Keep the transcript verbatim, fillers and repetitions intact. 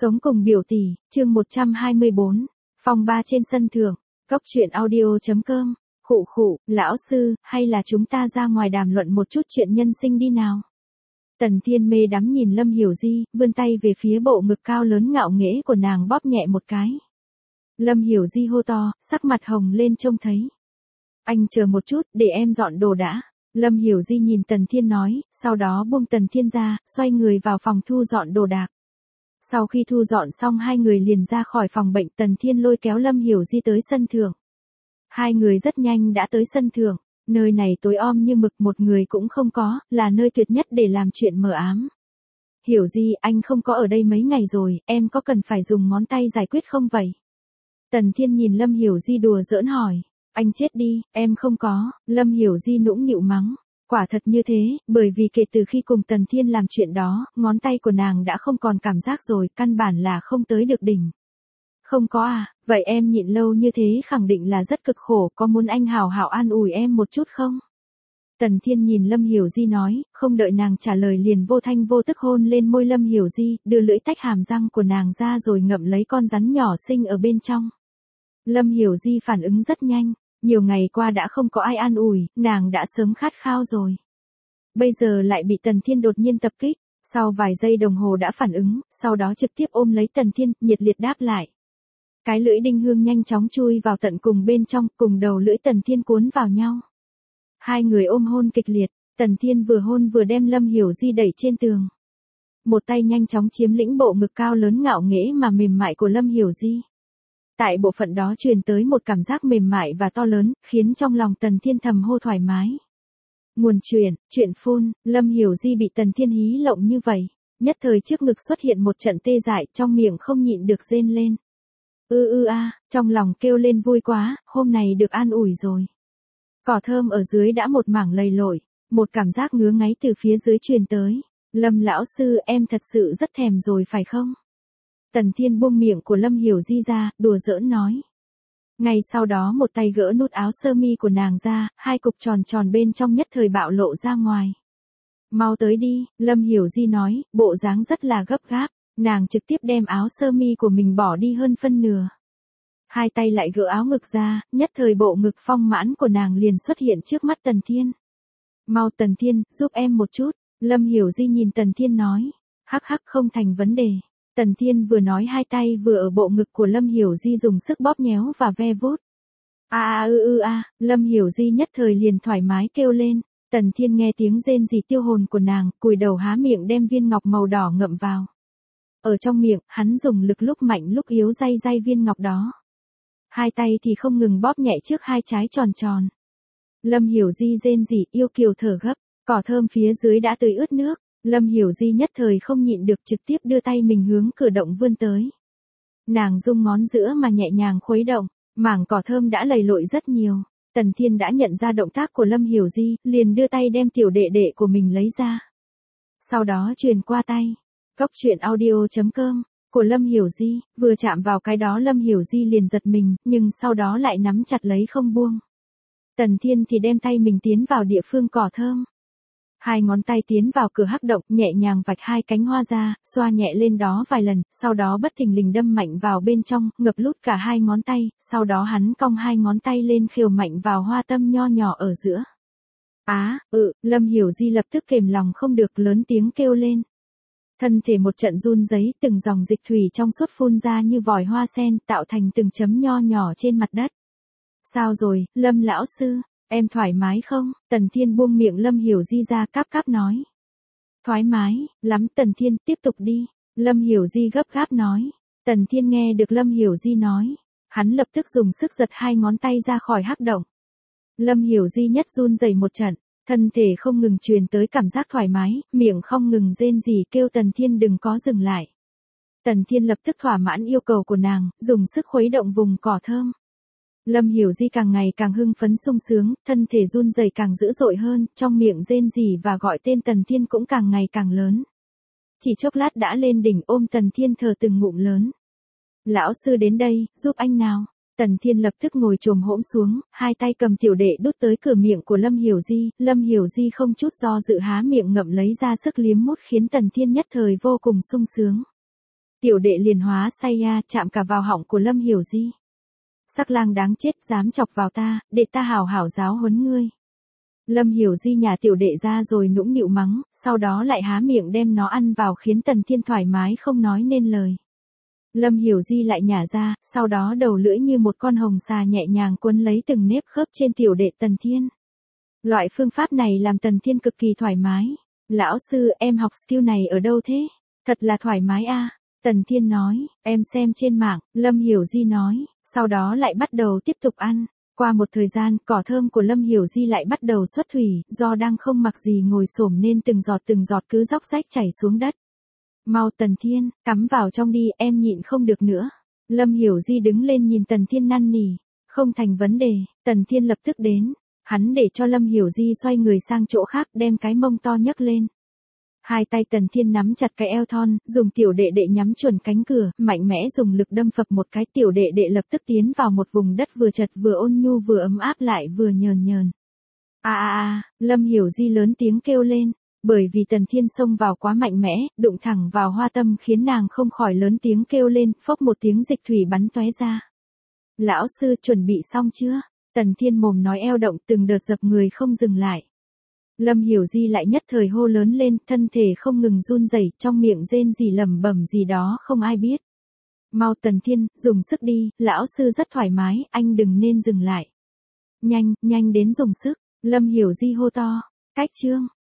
Sống cùng biểu tỷ, chương một trăm hai mươi bốn, phòng ba trên sân thượng, cốc truyện audio.com, khụ khụ, lão sư, hay là chúng ta ra ngoài đàm luận một chút chuyện nhân sinh đi nào. Tần Thiên mê đắm nhìn Lâm Hiểu Di, vươn tay về phía bộ ngực cao lớn ngạo nghễ của nàng bóp nhẹ một cái. Lâm Hiểu Di hô to, sắc mặt hồng lên trông thấy. Anh chờ một chút, để em dọn đồ đã. Lâm Hiểu Di nhìn Tần Thiên nói, sau đó buông Tần Thiên ra, xoay người vào phòng thu dọn đồ đạc. Sau khi thu dọn xong hai người liền ra khỏi phòng bệnh, Tần Thiên lôi kéo Lâm Hiểu Di tới sân thượng. Hai người rất nhanh đã tới sân thượng, nơi này tối om như mực, một người cũng không có, là nơi tuyệt nhất để làm chuyện mờ ám. Hiểu Di, anh không có ở đây mấy ngày rồi, em có cần phải dùng ngón tay giải quyết không vậy? Tần Thiên nhìn Lâm Hiểu Di đùa giỡn hỏi. Anh chết đi, em không có, Lâm Hiểu Di nũng nịu mắng. Quả thật như thế, bởi vì kể từ khi cùng Tần Thiên làm chuyện đó, ngón tay của nàng đã không còn cảm giác rồi, căn bản là không tới được đỉnh. Không có à, vậy em nhịn lâu như thế khẳng định là rất cực khổ, có muốn anh hảo hảo an ủi em một chút không? Tần Thiên nhìn Lâm Hiểu Di nói, không đợi nàng trả lời liền vô thanh vô tức hôn lên môi Lâm Hiểu Di, đưa lưỡi tách hàm răng của nàng ra rồi ngậm lấy con rắn nhỏ xinh ở bên trong. Lâm Hiểu Di phản ứng rất nhanh. Nhiều ngày qua đã không có ai an ủi, nàng đã sớm khát khao rồi. Bây giờ lại bị Tần Thiên đột nhiên tập kích, sau vài giây đồng hồ đã phản ứng, sau đó trực tiếp ôm lấy Tần Thiên, nhiệt liệt đáp lại. Cái lưỡi đinh hương nhanh chóng chui vào tận cùng bên trong, cùng đầu lưỡi Tần Thiên cuốn vào nhau. Hai người ôm hôn kịch liệt, Tần Thiên vừa hôn vừa đem Lâm Hiểu Di đẩy trên tường. Một tay nhanh chóng chiếm lĩnh bộ ngực cao lớn ngạo nghễ mà mềm mại của Lâm Hiểu Di. Tại bộ phận đó truyền tới một cảm giác mềm mại và to lớn, khiến trong lòng Tần Thiên thầm hô thoải mái. Nguồn truyền, chuyện phun, Lâm Hiểu Di bị Tần Thiên hí lộng như vậy, nhất thời trước ngực xuất hiện một trận tê dại, trong miệng không nhịn được rên lên. Ư ư a, trong lòng kêu lên vui quá, hôm này được an ủi rồi. Cỏ thơm ở dưới đã một mảng lầy lội, một cảm giác ngứa ngáy từ phía dưới truyền tới. Lâm lão sư, em thật sự rất thèm rồi phải không? Tần Thiên buông miệng của Lâm Hiểu Di ra, đùa giỡn nói. Ngay sau đó một tay gỡ nút áo sơ mi của nàng ra, hai cục tròn tròn bên trong nhất thời bạo lộ ra ngoài. Mau tới đi, Lâm Hiểu Di nói, bộ dáng rất là gấp gáp, nàng trực tiếp đem áo sơ mi của mình bỏ đi hơn phân nửa. Hai tay lại gỡ áo ngực ra, nhất thời bộ ngực phong mãn của nàng liền xuất hiện trước mắt Tần Thiên. Mau Tần Thiên, giúp em một chút, Lâm Hiểu Di nhìn Tần Thiên nói. Hắc hắc, không thành vấn đề. Tần Thiên vừa nói hai tay vừa ở bộ ngực của Lâm Hiểu Di dùng sức bóp nhéo và ve vuốt. A a ư ư a, Lâm Hiểu Di nhất thời liền thoải mái kêu lên. Tần Thiên nghe tiếng rên rỉ tiêu hồn của nàng, cúi đầu há miệng đem viên ngọc màu đỏ ngậm vào. Ở trong miệng, hắn dùng lực lúc mạnh lúc yếu day day viên ngọc đó. Hai tay thì không ngừng bóp nhẹ trước hai trái tròn tròn. Lâm Hiểu Di rên rỉ yêu kiều thở gấp, cỏ thơm phía dưới đã tươi ướt nước. Lâm Hiểu Di nhất thời không nhịn được trực tiếp đưa tay mình hướng cửa động vươn tới. Nàng dung ngón giữa mà nhẹ nhàng khuấy động, mảng cỏ thơm đã lầy lội rất nhiều. Tần Thiên đã nhận ra động tác của Lâm Hiểu Di, liền đưa tay đem tiểu đệ đệ của mình lấy ra. Sau đó truyền qua tay. Cốc truyện audio.com, của Lâm Hiểu Di, vừa chạm vào cái đó Lâm Hiểu Di liền giật mình, nhưng sau đó lại nắm chặt lấy không buông. Tần Thiên thì đem tay mình tiến vào địa phương cỏ thơm. Hai ngón tay tiến vào cửa hắc động, nhẹ nhàng vạch hai cánh hoa ra, xoa nhẹ lên đó vài lần, sau đó bất thình lình đâm mạnh vào bên trong, ngập lút cả hai ngón tay, sau đó hắn cong hai ngón tay lên khều mạnh vào hoa tâm nho nhỏ ở giữa. Á, ừ, Lâm Hiểu Di lập tức kềm lòng không được lớn tiếng kêu lên. Thân thể một trận run rẩy, từng dòng dịch thủy trong suốt phun ra như vòi hoa sen, tạo thành từng chấm nho nhỏ trên mặt đất. Sao rồi, Lâm lão sư? Em thoải mái không? Tần Thiên buông miệng Lâm Hiểu Di ra cáp cáp nói. Thoải mái, lắm Tần Thiên, tiếp tục đi. Lâm Hiểu Di gấp gáp nói. Tần Thiên nghe được Lâm Hiểu Di nói. Hắn lập tức dùng sức giật hai ngón tay ra khỏi hắc động. Lâm Hiểu Di nhất run rẩy một trận, thân thể không ngừng truyền tới cảm giác thoải mái, miệng không ngừng rên rỉ kêu Tần Thiên đừng có dừng lại. Tần Thiên lập tức thỏa mãn yêu cầu của nàng, dùng sức khuấy động vùng cỏ thơm. Lâm Hiểu Di càng ngày càng hưng phấn sung sướng, thân thể run rẩy càng dữ dội hơn, trong miệng rên rỉ và gọi tên Tần Thiên cũng càng ngày càng lớn. Chỉ chốc lát đã lên đỉnh ôm Tần Thiên thở từng ngụm lớn. Lão sư đến đây, giúp anh nào. Tần Thiên lập tức ngồi chồm hỗn xuống, hai tay cầm tiểu đệ đút tới cửa miệng của Lâm Hiểu Di, Lâm Hiểu Di không chút do dự há miệng ngậm lấy ra sức liếm mút khiến Tần Thiên nhất thời vô cùng sung sướng. Tiểu đệ liền hóa say ya, chạm cả vào họng của Lâm Hiểu Di. Sắc lang đáng chết, dám chọc vào ta, để ta hảo hảo giáo huấn ngươi. Lâm Hiểu Di nhả tiểu đệ ra rồi nũng nịu mắng, sau đó lại há miệng đem nó ăn vào khiến Tần Thiên thoải mái không nói nên lời. Lâm Hiểu Di lại nhả ra, sau đó đầu lưỡi như một con hồng xà nhẹ nhàng quấn lấy từng nếp khớp trên tiểu đệ Tần Thiên. Loại phương pháp này làm Tần Thiên cực kỳ thoải mái. Lão sư, em học skill này ở đâu thế? Thật là thoải mái a. Tần Thiên nói, em xem trên mạng, Lâm Hiểu Di nói, sau đó lại bắt đầu tiếp tục ăn. Qua một thời gian, cỏ thơm của Lâm Hiểu Di lại bắt đầu xuất thủy, do đang không mặc gì ngồi xổm nên từng giọt từng giọt cứ róc rách chảy xuống đất. Mau Tần Thiên, cắm vào trong đi, em nhịn không được nữa. Lâm Hiểu Di đứng lên nhìn Tần Thiên năn nỉ, không thành vấn đề, Tần Thiên lập tức đến. Hắn để cho Lâm Hiểu Di xoay người sang chỗ khác đem cái mông to nhấc lên. Hai tay Tần Thiên nắm chặt cái eo thon, dùng tiểu đệ đệ nhắm chuẩn cánh cửa, mạnh mẽ dùng lực đâm phập một cái, tiểu đệ đệ lập tức tiến vào một vùng đất vừa chật vừa ôn nhu vừa ấm áp lại vừa nhờn nhờn. A a a, Lâm Hiểu Di lớn tiếng kêu lên, bởi vì Tần Thiên xông vào quá mạnh mẽ, đụng thẳng vào hoa tâm khiến nàng không khỏi lớn tiếng kêu lên, phốc một tiếng dịch thủy bắn tóe ra. Lão sư chuẩn bị xong chưa? Tần Thiên mồm nói eo động từng đợt dập người không dừng lại. Lâm Hiểu Di lại nhất thời hô lớn lên, thân thể không ngừng run rẩy, trong miệng rên rỉ lẩm bẩm gì đó không ai biết. Mau Tần Thiên, dùng sức đi, lão sư rất thoải mái, anh đừng nên dừng lại. Nhanh, nhanh đến dùng sức, Lâm Hiểu Di hô to. Cách chương